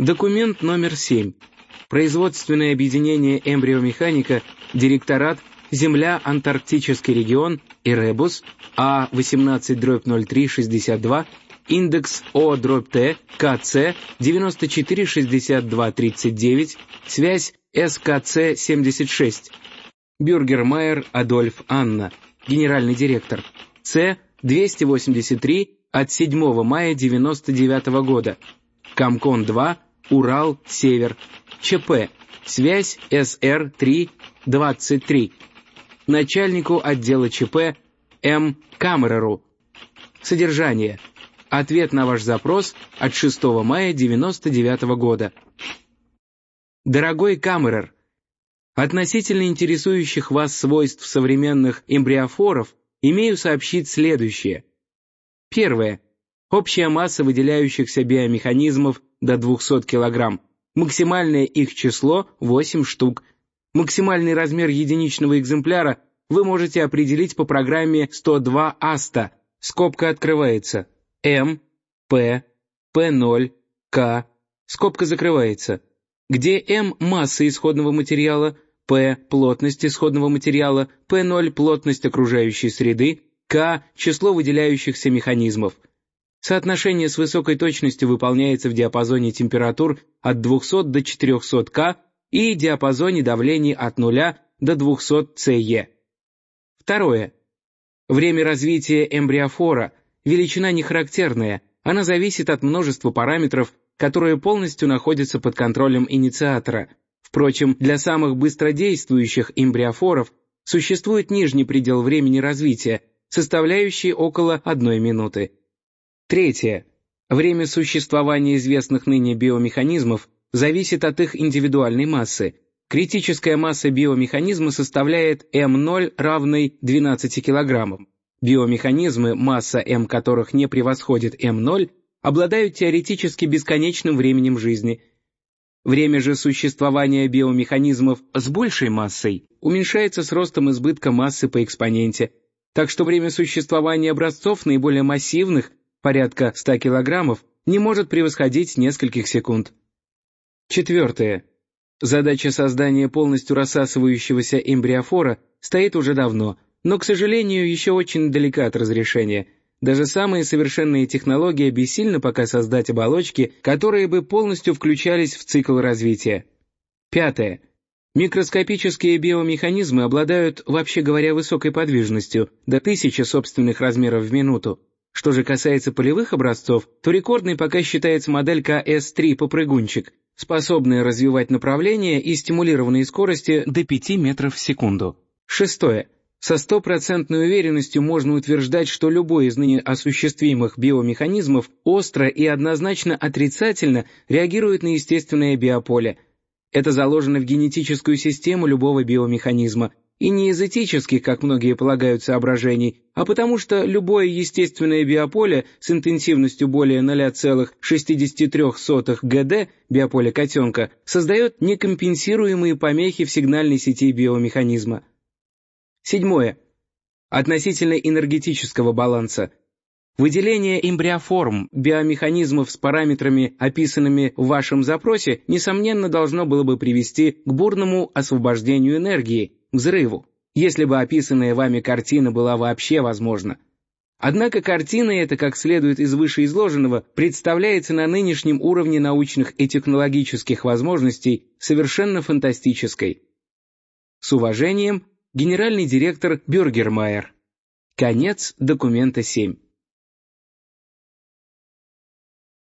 Документ номер 7. Производственное объединение «Эмбриомеханика», директорат, Земля, Антарктический регион, Эребус, А18/0362, индекс О/Т, КЦ 946239, связь СКЦ-76. Бюргермайер Адольф Анна, генеральный директор, С-283 от 7 мая 1999 года. Комкон-2, Урал, Север, ЧП, связь СР-3-23. Начальнику отдела ЧП М. Камереру. Содержание. Ответ на ваш запрос от 6 мая 1999 года. Дорогой Камерер, относительно интересующих вас свойств современных эмбриофоров имею сообщить следующее. Первое. Общая масса выделяющихся биомеханизмов до 200 кг. Максимальное их число 8 штук. Максимальный размер единичного экземпляра вы можете определить по программе 102 АСТА. Скобка открывается. М, П, П0, К, скобка закрывается. Где М – масса исходного материала, П – плотность исходного материала, П0 – плотность окружающей среды, К – число выделяющихся механизмов. Соотношение с высокой точностью выполняется в диапазоне температур от 200 до 400 К и диапазоне давлений от 0 до 200 ЦЕ. Второе. Время развития эмбриофора – величина не характерная, она зависит от множества параметров, которые полностью находятся под контролем инициатора. Впрочем, для самых быстродействующих эмбриофоров существует нижний предел времени развития, составляющий около 1 минуты. Третье. Время существования известных ныне биомеханизмов зависит от их индивидуальной массы. Критическая масса биомеханизма составляет М0 равной 12 кг. Биомеханизмы, масса М которых не превосходит М0, обладают теоретически бесконечным временем жизни. Время же существования биомеханизмов с большей массой уменьшается с ростом избытка массы по экспоненте, так что время существования образцов наиболее массивных, порядка 100 кг, не может превосходить нескольких секунд. Четвертое. Задача создания полностью рассасывающегося эмбриофора стоит уже давно, но, к сожалению, еще очень далека от разрешения. Даже самые совершенные технологии бессильны пока создать оболочки, которые бы полностью включались в цикл развития. Пятое. Микроскопические биомеханизмы обладают, вообще говоря, высокой подвижностью, до 1000 собственных размеров в минуту. Что же касается полевых образцов, то рекордной пока считается моделька С3 «Попрыгунчик», способная развивать направление и стимулированные скорости до 5 метров в секунду. Шестое. Со стопроцентной уверенностью можно утверждать, что любой из ныне осуществимых биомеханизмов остро и однозначно отрицательно реагирует на естественное биополе. Это заложено в генетическую систему любого биомеханизма, и не из этических, как многие полагают, соображений, а потому что любое естественное биополе с интенсивностью более 0,63 ГД, биополе котенка, создает некомпенсируемые помехи в сигнальной сети биомеханизма. Седьмое. Относительно энергетического баланса. Выделение эмбриоформ, биомеханизмов с параметрами, описанными в вашем запросе, несомненно должно было бы привести к бурному освобождению энергии, взрыву, если бы описанная вами картина была вообще возможна. Однако картина эта, как следует из вышеизложенного, представляется на нынешнем уровне научных и технологических возможностей совершенно фантастической. С уважением, генеральный директор Бюргермайер. Конец документа 7.